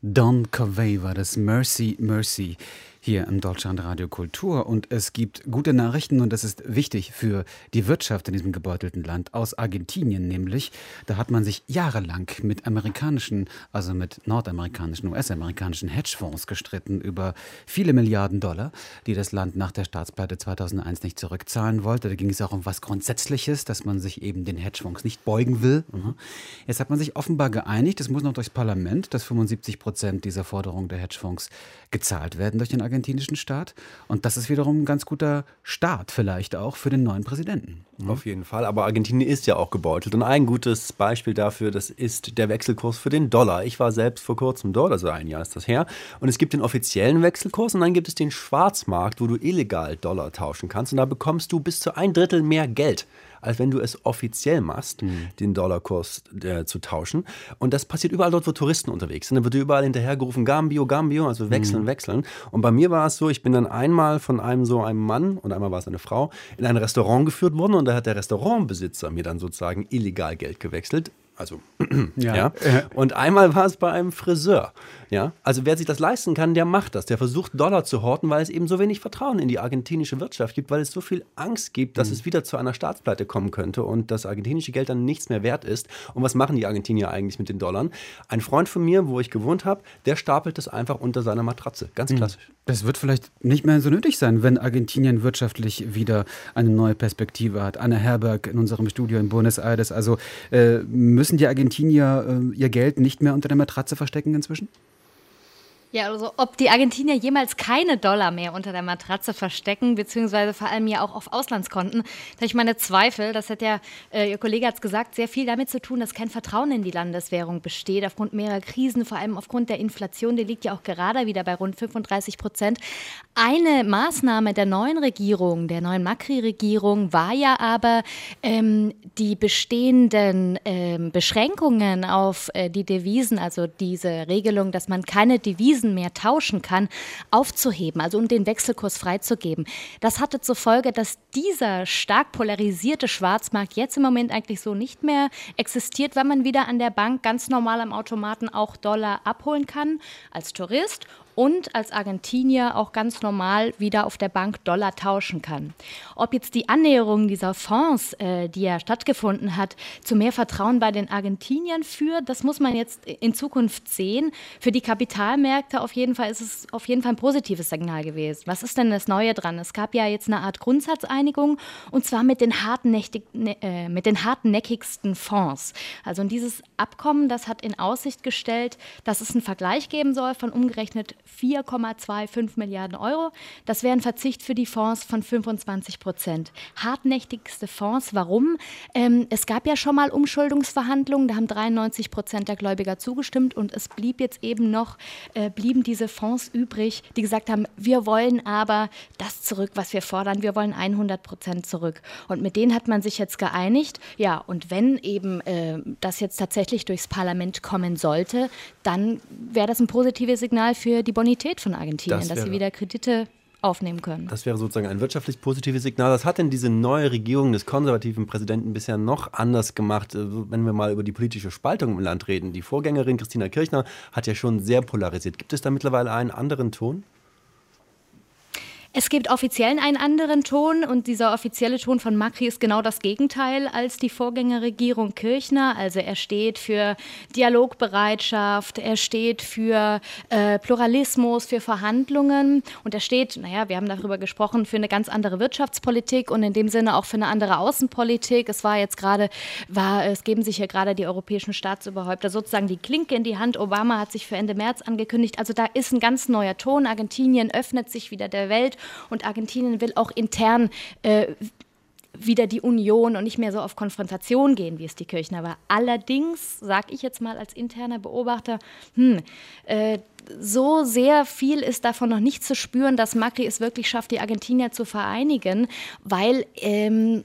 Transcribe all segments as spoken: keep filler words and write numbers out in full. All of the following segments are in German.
Don Covey war das, Mercy, Mercy, hier im Deutschlandradio Kultur. Und es gibt gute Nachrichten und das ist wichtig für die Wirtschaft in diesem gebeutelten Land. Aus Argentinien nämlich, da hat man sich jahrelang mit amerikanischen, also mit nordamerikanischen, U S-amerikanischen Hedgefonds gestritten über viele Milliarden Dollar, die das Land nach der Staatspleite zweitausendeins nicht zurückzahlen wollte. Da ging es auch um was Grundsätzliches, dass man sich eben den Hedgefonds nicht beugen will. Jetzt hat man sich offenbar geeinigt, es muss noch durchs Parlament, dass fünfundsiebzig Prozent dieser Forderungen der Hedgefonds gezahlt werden durch den argentinischen Staat. Und das ist wiederum ein ganz guter Start vielleicht auch für den neuen Präsidenten. Mhm. Auf jeden Fall, aber Argentinien ist ja auch gebeutelt. Und ein gutes Beispiel dafür, das ist der Wechselkurs für den Dollar. Ich war selbst vor kurzem dort, also ein Jahr ist das her. Und es gibt den offiziellen Wechselkurs und dann gibt es den Schwarzmarkt, wo du illegal Dollar tauschen kannst. Und da bekommst du bis zu ein Drittel mehr Geld, als wenn du es offiziell machst, mhm. den Dollarkurs äh, zu tauschen. Und das passiert überall dort, wo Touristen unterwegs sind. Dann wird dir überall hinterhergerufen, Gambio, Gambio, also wechseln, mhm. wechseln. Und bei mir war es so, ich bin dann einmal von einem so einem Mann und einmal war es eine Frau in ein Restaurant geführt worden und da hat der Restaurantbesitzer mir dann sozusagen illegal Geld gewechselt. Also, ja. ja. Und einmal war es bei einem Friseur. Ja. Also, wer sich das leisten kann, der macht das. Der versucht, Dollar zu horten, weil es eben so wenig Vertrauen in die argentinische Wirtschaft gibt, weil es so viel Angst gibt, dass mhm. es wieder zu einer Staatspleite kommen könnte und das argentinische Geld dann nichts mehr wert ist. Und was machen die Argentinier eigentlich mit den Dollar? Ein Freund von mir, wo ich gewohnt habe, der stapelt das einfach unter seiner Matratze. Ganz mhm. klassisch. Das wird vielleicht nicht mehr so nötig sein, wenn Argentinien wirtschaftlich wieder eine neue Perspektive hat. Anna Herberg in unserem Studio in Buenos Aires. Also äh, müssen die Argentinier äh, ihr Geld nicht mehr unter der Matratze verstecken inzwischen? Ja, also ob die Argentinier jemals keine Dollar mehr unter der Matratze verstecken, beziehungsweise vor allem ja auch auf Auslandskonten, da habe ich meine Zweifel. Das hat ja, äh, Ihr Kollege hat es gesagt, sehr viel damit zu tun, dass kein Vertrauen in die Landeswährung besteht, aufgrund mehrerer Krisen, vor allem aufgrund der Inflation, die liegt ja auch gerade wieder bei rund fünfunddreißig Prozent. Eine Maßnahme der neuen Regierung, der neuen Macri-Regierung, war ja aber, ähm, die bestehenden ähm, Beschränkungen auf äh, die Devisen, also diese Regelung, dass man keine Devisen mehr tauschen kann, aufzuheben, also um den Wechselkurs freizugeben. Das hatte zur Folge, dass dieser stark polarisierte Schwarzmarkt jetzt im Moment eigentlich so nicht mehr existiert, weil man wieder an der Bank ganz normal am Automaten auch Dollar abholen kann als Tourist und als Argentinier auch ganz normal wieder auf der Bank Dollar tauschen kann. Ob jetzt die Annäherung dieser Fonds, äh, die ja stattgefunden hat, zu mehr Vertrauen bei den Argentiniern führt, das muss man jetzt in Zukunft sehen. Für die Kapitalmärkte auf jeden Fall ist es auf jeden Fall ein positives Signal gewesen. Was ist denn das Neue dran? Es gab ja jetzt eine Art Grundsatzeinigung und zwar mit den, hartnäckig, äh, mit den hartnäckigsten Fonds. Also und dieses Abkommen, das hat in Aussicht gestellt, dass es einen Vergleich geben soll von umgerechnet vier Komma fünfundzwanzig Milliarden Euro. Das wäre ein Verzicht für die Fonds von fünfundzwanzig Prozent. Hartnäckigste Fonds, warum? Ähm, es gab ja schon mal Umschuldungsverhandlungen, da haben dreiundneunzig Prozent der Gläubiger zugestimmt und es blieb jetzt eben noch, äh, blieben diese Fonds übrig, die gesagt haben, wir wollen aber das zurück, was wir fordern, wir wollen hundert Prozent zurück. Und mit denen hat man sich jetzt geeinigt. Ja, und wenn eben äh, das jetzt tatsächlich durchs Parlament kommen sollte, dann wäre das ein positives Signal für die Bonität von Argentinien, das dass sie wieder Kredite aufnehmen können. Das wäre sozusagen ein wirtschaftlich positives Signal. Was hat denn diese neue Regierung des konservativen Präsidenten bisher noch anders gemacht, wenn wir mal über die politische Spaltung im Land reden? Die Vorgängerin Christina Kirchner hat ja schon sehr polarisiert. Gibt es da mittlerweile einen anderen Ton? Es gibt offiziell einen anderen Ton und dieser offizielle Ton von Macri ist genau das Gegenteil als die Vorgängerregierung Kirchner. Also er steht für Dialogbereitschaft, er steht für äh, Pluralismus, für Verhandlungen und er steht, naja, wir haben darüber gesprochen, für eine ganz andere Wirtschaftspolitik und in dem Sinne auch für eine andere Außenpolitik. Es war jetzt gerade, war, es geben sich ja gerade die europäischen Staatsoberhäupter sozusagen die Klinke in die Hand. Obama hat sich für Ende März angekündigt. Also da ist ein ganz neuer Ton. Argentinien öffnet sich wieder der Welt. Und Argentinien will auch intern äh, wieder die Union und nicht mehr so auf Konfrontation gehen, wie es die Kirchner war. Allerdings, sage ich jetzt mal als interner Beobachter, hm, äh, so sehr viel ist davon noch nicht zu spüren, dass Macri es wirklich schafft, die Argentinier zu vereinigen, weil ähm,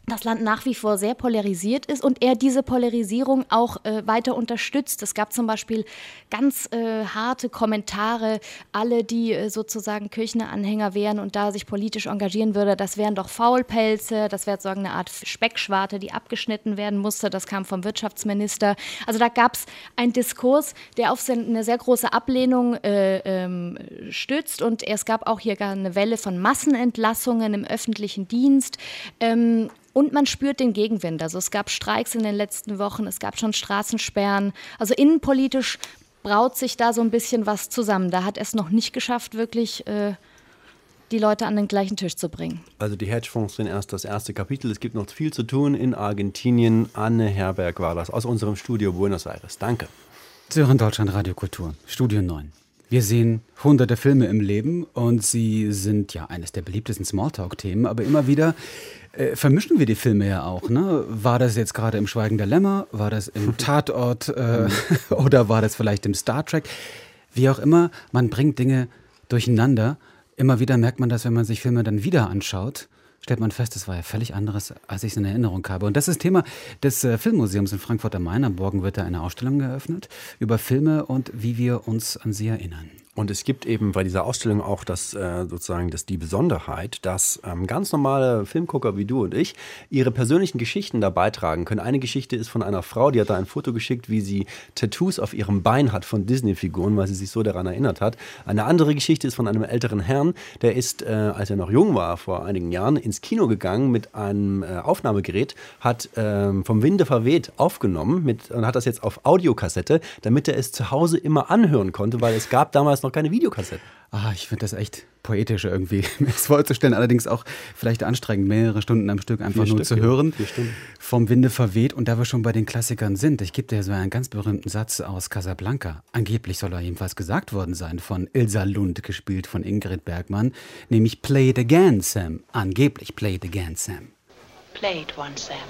das Land nach wie vor sehr polarisiert ist und er diese Polarisierung auch äh, weiter unterstützt. Es gab zum Beispiel ganz äh, harte Kommentare, alle, die äh, sozusagen Kirchner-Anhänger wären und da sich politisch engagieren würde, das wären doch Faulpelze, das wäre sozusagen eine Art Speckschwarte, die abgeschnitten werden musste. Das kam vom Wirtschaftsminister. Also da gab es einen Diskurs, der auf eine sehr große Ablehnung äh, ähm, stützt und es gab auch hier gar eine Welle von Massenentlassungen im öffentlichen Dienst. Ähm, Und man spürt den Gegenwind. Also es gab Streiks in den letzten Wochen, es gab schon Straßensperren. Also innenpolitisch braut sich da so ein bisschen was zusammen. Da hat es noch nicht geschafft, wirklich äh, die Leute an den gleichen Tisch zu bringen. Also die Hedgefonds sind erst das erste Kapitel. Es gibt noch viel zu tun in Argentinien. Anne Herberg war das aus unserem Studio Buenos Aires. Danke. Sie hören Deutschland Radio Kultur, Studio neun. Wir sehen hunderte Filme im Leben und sie sind ja eines der beliebtesten Smalltalk-Themen, aber immer wieder äh, vermischen wir die Filme ja auch. Ne? War das jetzt gerade im Schweigen der Lämmer, war das im Tatort äh, oder war das vielleicht im Star Trek? Wie auch immer, man bringt Dinge durcheinander. Immer wieder merkt man das, wenn man sich Filme dann wieder anschaut, stellt man fest, das war ja völlig anderes, als ich es in Erinnerung habe. Und das ist Thema des äh, Filmmuseums in Frankfurt am Main. Am Morgen wird da eine Ausstellung geöffnet über Filme und wie wir uns an sie erinnern. Und es gibt eben bei dieser Ausstellung auch das, äh, sozusagen das, die Besonderheit, dass ähm, ganz normale Filmgucker wie du und ich ihre persönlichen Geschichten da beitragen können. Eine Geschichte ist von einer Frau, die hat da ein Foto geschickt, wie sie Tattoos auf ihrem Bein hat von Disney-Figuren, weil sie sich so daran erinnert hat. Eine andere Geschichte ist von einem älteren Herrn, der ist, äh, als er noch jung war, vor einigen Jahren, ins Kino gegangen mit einem äh, Aufnahmegerät, hat äh, vom Winde verweht aufgenommen mit, und hat das jetzt auf Audiokassette, damit er es zu Hause immer anhören konnte, weil es gab damals noch keine Videokassetten. Ah, ich finde das echt poetisch irgendwie, mir das vorzustellen. Allerdings auch vielleicht anstrengend, mehrere Stunden am Stück einfach Vier nur Stück, zu hören. Vier Stunden. Vom Winde verweht. Und da wir schon bei den Klassikern sind, ich gebe dir so einen ganz berühmten Satz aus Casablanca. Angeblich soll er jedenfalls gesagt worden sein von Ilsa Lund, gespielt von Ingrid Bergmann. Nämlich Play it again, Sam. Angeblich Play it again, Sam. Play it once, Sam.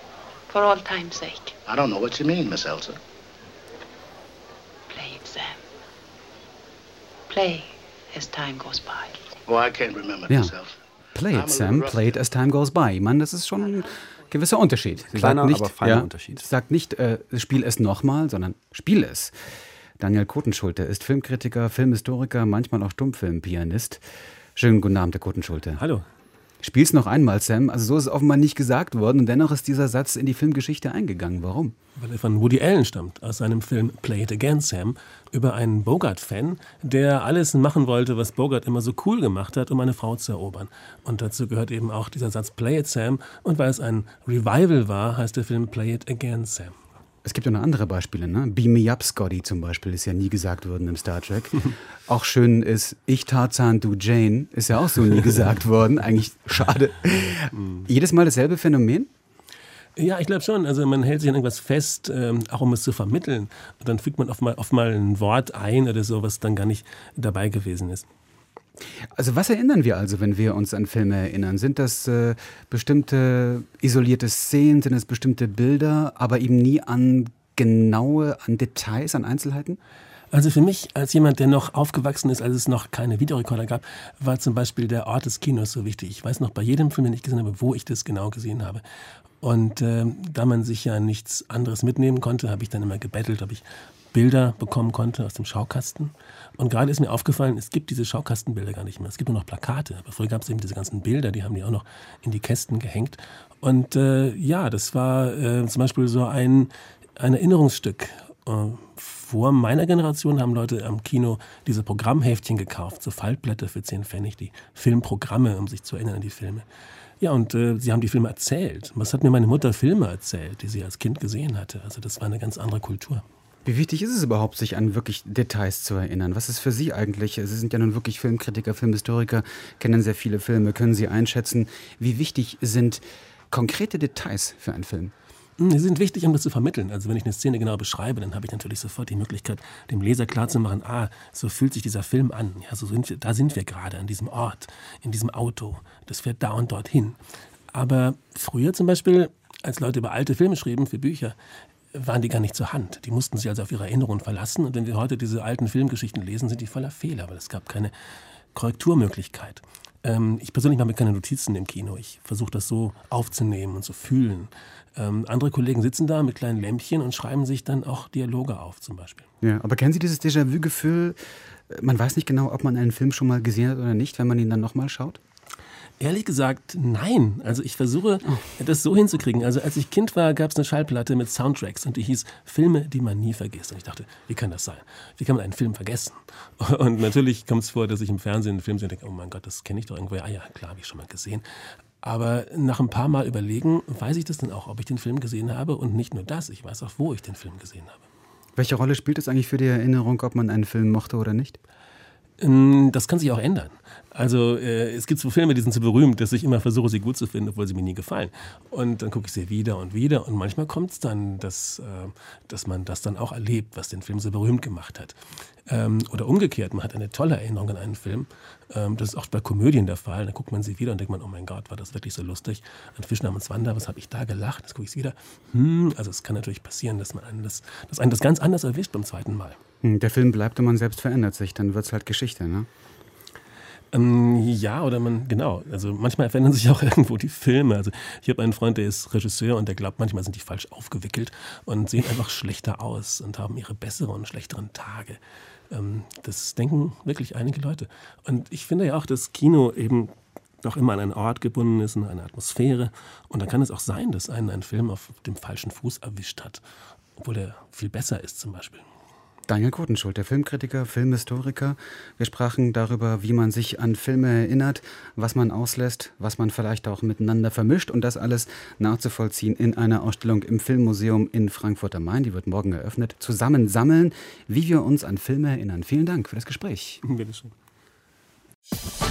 For all time's sake. I don't know what you mean, Miss Elsa. Play it, Sam. Play as time goes by. Oh, I can't remember Ja. myself. Play I'm a it, Sam. little Play it as time goes by. Ich meine, das ist schon ein gewisser Unterschied. Sie Kleiner, sagt nicht, aber feiner ja, Unterschied. Sie sagt nicht, äh, spiel es nochmal, sondern spiel es. Daniel Kotenschulte ist Filmkritiker, Filmhistoriker, manchmal auch Stummfilmpianist. Schönen guten Abend, Herr Kotenschulte. Hallo. Spiel's noch einmal, Sam. Also so ist es offenbar nicht gesagt worden und dennoch ist dieser Satz in die Filmgeschichte eingegangen. Warum? Weil er von Woody Allen stammt, aus seinem Film Play It Again, Sam, über einen Bogart-Fan, der alles machen wollte, was Bogart immer so cool gemacht hat, um eine Frau zu erobern. Und dazu gehört eben auch dieser Satz Play It, Sam. Und weil es ein Revival war, heißt der Film Play It Again, Sam. Es gibt ja noch andere Beispiele, ne? Beam me up, Scotty zum Beispiel, ist ja nie gesagt worden im Star Trek. Auch schön ist, ich Tarzan, du Jane, ist ja auch so nie gesagt worden. Eigentlich schade. Jedes Mal dasselbe Phänomen? Ja, ich glaube schon. Also man hält sich an irgendwas fest, ähm, auch um es zu vermitteln. Und dann fügt man oft mal, oft mal ein Wort ein oder so, was dann gar nicht dabei gewesen ist. Also was erinnern wir also, wenn wir uns an Filme erinnern? Sind das äh, bestimmte isolierte Szenen, sind es bestimmte Bilder, aber eben nie an genaue, an Details, an Einzelheiten? Also für mich, als jemand, der noch aufgewachsen ist, als es noch keine Videorekorder gab, war zum Beispiel der Ort des Kinos so wichtig. Ich weiß noch bei jedem Film, den ich gesehen habe, wo ich das genau gesehen habe. Und äh, da man sich ja nichts anderes mitnehmen konnte, habe ich dann immer gebettelt, ob ich Bilder bekommen konnte aus dem Schaukasten. Und gerade ist mir aufgefallen, es gibt diese Schaukastenbilder gar nicht mehr. Es gibt nur noch Plakate. Aber früher gab es eben diese ganzen Bilder, die haben die auch noch in die Kästen gehängt. Und äh, ja, das war äh, zum Beispiel so ein, ein Erinnerungsstück. Äh, vor meiner Generation haben Leute am Kino diese Programmheftchen gekauft, so Faltblätter für zehn Pfennig, die Filmprogramme, um sich zu erinnern an die Filme. Ja, und äh, sie haben die Filme erzählt. Was hat mir meine Mutter Filme erzählt, die sie als Kind gesehen hatte? Also das war eine ganz andere Kultur. Wie wichtig ist es überhaupt, sich an wirklich Details zu erinnern? Was ist für Sie eigentlich? Sie sind ja nun wirklich Filmkritiker, Filmhistoriker, kennen sehr viele Filme. Können Sie einschätzen, wie wichtig sind konkrete Details für einen Film? Sie sind wichtig, um das zu vermitteln. Also wenn ich eine Szene genau beschreibe, dann habe ich natürlich sofort die Möglichkeit, dem Leser klarzumachen, ah, so fühlt sich dieser Film an. Ja, so sind wir, da sind wir gerade, an diesem Ort, in diesem Auto. Das fährt da und dorthin. Aber früher zum Beispiel, als Leute über alte Filme schrieben für Bücher, waren die gar nicht zur Hand. Die mussten sich also auf ihre Erinnerungen verlassen. Und wenn wir heute diese alten Filmgeschichten lesen, sind die voller Fehler, weil es gab keine Korrekturmöglichkeit. Ähm, ich persönlich mache mir keine Notizen im Kino. Ich versuche das so aufzunehmen und zu fühlen. Ähm, andere Kollegen sitzen da mit kleinen Lämpchen und schreiben sich dann auch Dialoge auf zum Beispiel. Ja, aber kennen Sie dieses Déjà-vu-Gefühl? Man weiß nicht genau, ob man einen Film schon mal gesehen hat oder nicht, wenn man ihn dann nochmal schaut? Ehrlich gesagt, nein. Also ich versuche, das so hinzukriegen. Also als ich Kind war, gab es eine Schallplatte mit Soundtracks und die hieß Filme, die man nie vergisst. Und ich dachte, wie kann das sein? Wie kann man einen Film vergessen? Und natürlich kommt es vor, dass ich im Fernsehen einen Film sehe und denke, oh mein Gott, das kenne ich doch irgendwo. Ah ja, klar, habe ich schon mal gesehen. Aber nach ein paar Mal überlegen, weiß ich das dann auch, ob ich den Film gesehen habe. Und nicht nur das, ich weiß auch, wo ich den Film gesehen habe. Welche Rolle spielt es eigentlich für die Erinnerung, ob man einen Film mochte oder nicht? Das kann sich auch ändern. Also äh, es gibt so Filme, die sind so berühmt, dass ich immer versuche, sie gut zu finden, obwohl sie mir nie gefallen. Und dann gucke ich sie wieder und wieder. Und manchmal kommt es dann, dass, äh, dass man das dann auch erlebt, was den Film so berühmt gemacht hat. Ähm, oder umgekehrt, man hat eine tolle Erinnerung an einen Film. Ähm, das ist auch bei Komödien der Fall. Dann guckt man sie wieder und denkt man, oh mein Gott, war das wirklich so lustig. Ein Fisch namens Wanda, was habe ich da gelacht? Jetzt gucke ich es wieder. Hm, also es kann natürlich passieren, dass, man einen das, dass einen das ganz anders erwischt beim zweiten Mal. Der Film bleibt und man selbst verändert sich, dann wird es halt Geschichte, ne? Ähm, ja, oder man, genau. Also manchmal verändern sich auch irgendwo die Filme. Also ich habe einen Freund, der ist Regisseur und der glaubt, manchmal sind die falsch aufgewickelt und sehen einfach schlechter aus und haben ihre besseren und schlechteren Tage. Ähm, das denken wirklich einige Leute. Und ich finde ja auch, dass Kino eben doch immer an einen Ort gebunden ist, an eine Atmosphäre. Und dann kann es auch sein, dass einen ein Film auf dem falschen Fuß erwischt hat, obwohl er viel besser ist zum Beispiel. Daniel Kotenschuld, der Filmkritiker, Filmhistoriker. Wir sprachen darüber, wie man sich an Filme erinnert, was man auslässt, was man vielleicht auch miteinander vermischt und das alles nachzuvollziehen in einer Ausstellung im Filmmuseum in Frankfurt am Main. Die wird morgen eröffnet. Zusammen sammeln, wie wir uns an Filme erinnern. Vielen Dank für das Gespräch. Bitteschön.